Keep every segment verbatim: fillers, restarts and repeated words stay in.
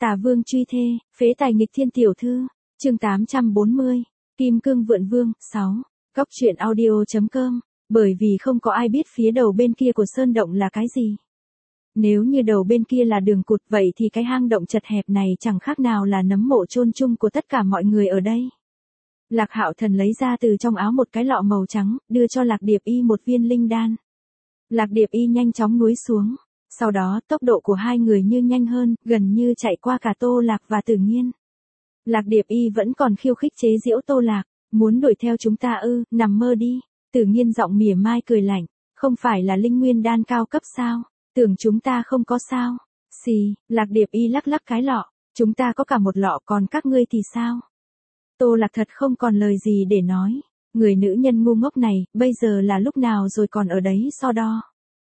Tà vương truy thê, phế tài nghịch thiên tiểu thư, chương tám trăm bốn mươi, Kim Cương Vượn Vương, sáu, Góc truyện audio chấm com, bởi vì không có ai biết phía đầu bên kia của sơn động là cái gì. Nếu như đầu bên kia là đường cụt vậy thì cái hang động chật hẹp này chẳng khác nào là nấm mộ chôn chung của tất cả mọi người ở đây. Lạc Hạo Thần lấy ra từ trong áo một cái lọ màu trắng, đưa cho Lạc Điệp Y một viên linh đan. Lạc Điệp Y nhanh chóng nuốt xuống. Sau đó tốc độ của hai người như nhanh hơn, gần như chạy qua cả Tô Lạc và Tử Nghiên. Lạc Điệp Y vẫn còn khiêu khích chế giễu Tô Lạc, muốn đuổi theo chúng ta ư, nằm mơ đi. Tử Nghiên giọng mỉa mai cười lạnh, không phải là linh nguyên đan cao cấp sao, tưởng chúng ta không có sao. Xì, Lạc Điệp Y lắc lắc cái lọ, chúng ta có cả một lọ còn các ngươi thì sao. Tô Lạc thật không còn lời gì để nói, người nữ nhân ngu ngốc này, bây giờ là lúc nào rồi còn ở đấy so đo.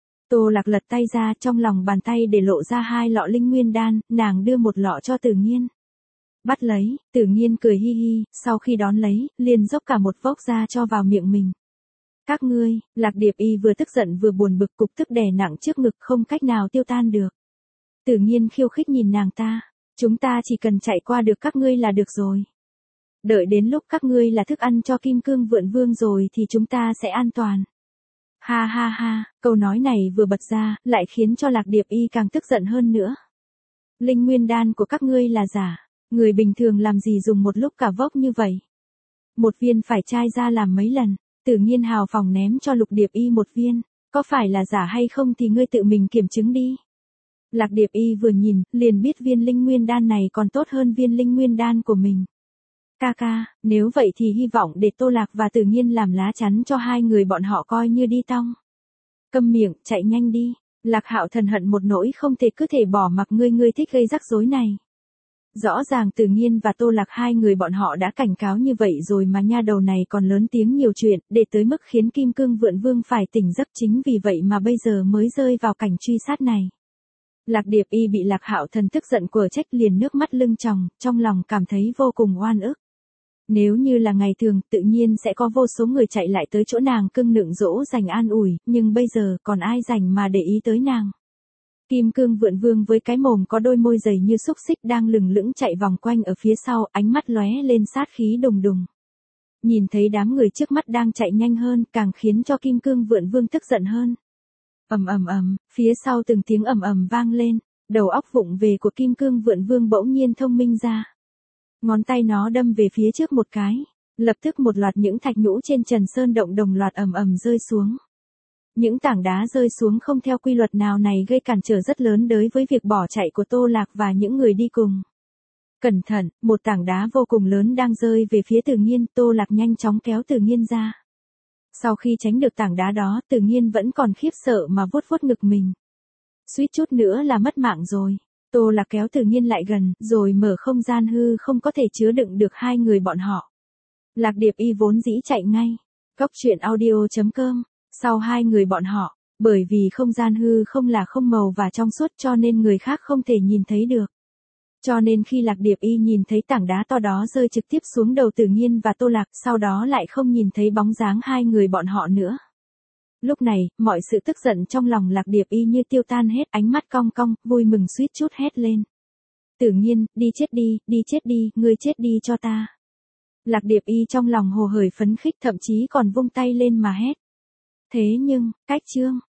Tô Lạc lật tay ra, trong lòng bàn tay để lộ ra hai lọ linh nguyên đan, nàng đưa một lọ cho Tử Nghiên. Bắt lấy, Tử Nghiên cười hi hi, sau khi đón lấy, liền dốc cả một vốc ra cho vào miệng mình. Các ngươi, Lạc Điệp Y vừa tức giận vừa buồn bực, cục tức đè nặng trước ngực không cách nào tiêu tan được. Tử Nghiên khiêu khích nhìn nàng ta, chúng ta chỉ cần chạy qua được các ngươi là được rồi. Đợi đến lúc các ngươi là thức ăn cho Kim Cương Vượn Vương rồi thì chúng ta sẽ an toàn. Ha ha ha, câu nói này vừa bật ra, lại khiến cho Lạc Điệp Y càng tức giận hơn nữa. Linh nguyên đan của các ngươi là giả, người bình thường làm gì dùng một lúc cả vốc như vậy. Một viên phải chai ra làm mấy lần, Tử Nghiên hào phóng ném cho Lục Điệp Y một viên, có phải là giả hay không thì ngươi tự mình kiểm chứng đi. Lạc Điệp Y vừa nhìn, liền biết viên linh nguyên đan này còn tốt hơn viên linh nguyên đan của mình. Ca ca, nếu vậy thì hy vọng để Tô Lạc và Tử Nghiên làm lá chắn cho hai người bọn họ coi như đi tong. Câm miệng, chạy nhanh đi. Lạc Hạo Thần hận một nỗi không thể cứ thể bỏ mặc ngươi ngươi thích gây rắc rối này. Rõ ràng Tử Nghiên và Tô Lạc hai người bọn họ đã cảnh cáo như vậy rồi mà nha đầu này còn lớn tiếng nhiều chuyện, để tới mức khiến Kim Cương Vượn Vương phải tỉnh giấc, chính vì vậy mà bây giờ mới rơi vào cảnh truy sát này. Lạc Điệp Y bị Lạc Hạo Thần tức giận quở trách liền nước mắt lưng tròng, trong lòng cảm thấy vô cùng oan ức. Nếu như là ngày thường, tự nhiên sẽ có vô số người chạy lại tới chỗ nàng cưng nựng dỗ dành an ủi, nhưng bây giờ còn ai rảnh mà để ý tới nàng. Kim Cương Vượn Vương với cái mồm có đôi môi dày như xúc xích đang lừng lững chạy vòng quanh ở phía sau, ánh mắt lóe lên sát khí đùng đùng. Nhìn thấy đám người trước mắt đang chạy nhanh hơn, càng khiến cho Kim Cương Vượn Vương tức giận hơn. Ầm ầm ầm, phía sau từng tiếng ầm ầm vang lên, đầu óc vụng về của Kim Cương Vượn Vương bỗng nhiên thông minh ra. Ngón tay nó đâm về phía trước một cái, lập tức một loạt những thạch nhũ trên trần sơn động đồng loạt ầm ầm rơi xuống. Những tảng đá rơi xuống không theo quy luật nào này gây cản trở rất lớn đối với việc bỏ chạy của Tô Lạc và những người đi cùng. Cẩn thận, một tảng đá vô cùng lớn đang rơi về phía Tử Nghiên, Tô Lạc nhanh chóng kéo Tử Nghiên ra. Sau khi tránh được tảng đá đó, Tử Nghiên vẫn còn khiếp sợ mà vuốt vuốt ngực mình. Suýt chút nữa là mất mạng rồi. Tô Lạc kéo Tử Nghiên lại gần, rồi mở không gian hư không có thể chứa đựng được hai người bọn họ. Lạc Điệp Y vốn dĩ chạy ngay. Góc truyện audio chấm com, sau hai người bọn họ, bởi vì không gian hư không là không màu và trong suốt cho nên người khác không thể nhìn thấy được. Cho nên khi Lạc Điệp Y nhìn thấy tảng đá to đó rơi trực tiếp xuống đầu Tử Nghiên và Tô Lạc, sau đó lại không nhìn thấy bóng dáng hai người bọn họ nữa. Lúc này, mọi sự tức giận trong lòng Lạc Điệp Y như tiêu tan hết, ánh mắt cong cong, vui mừng suýt chút hét lên. Tử Nghiên, đi chết đi, đi chết đi, ngươi chết đi cho ta. Lạc Điệp Y trong lòng hồ hởi phấn khích, thậm chí còn vung tay lên mà hét. Thế nhưng, cách chương,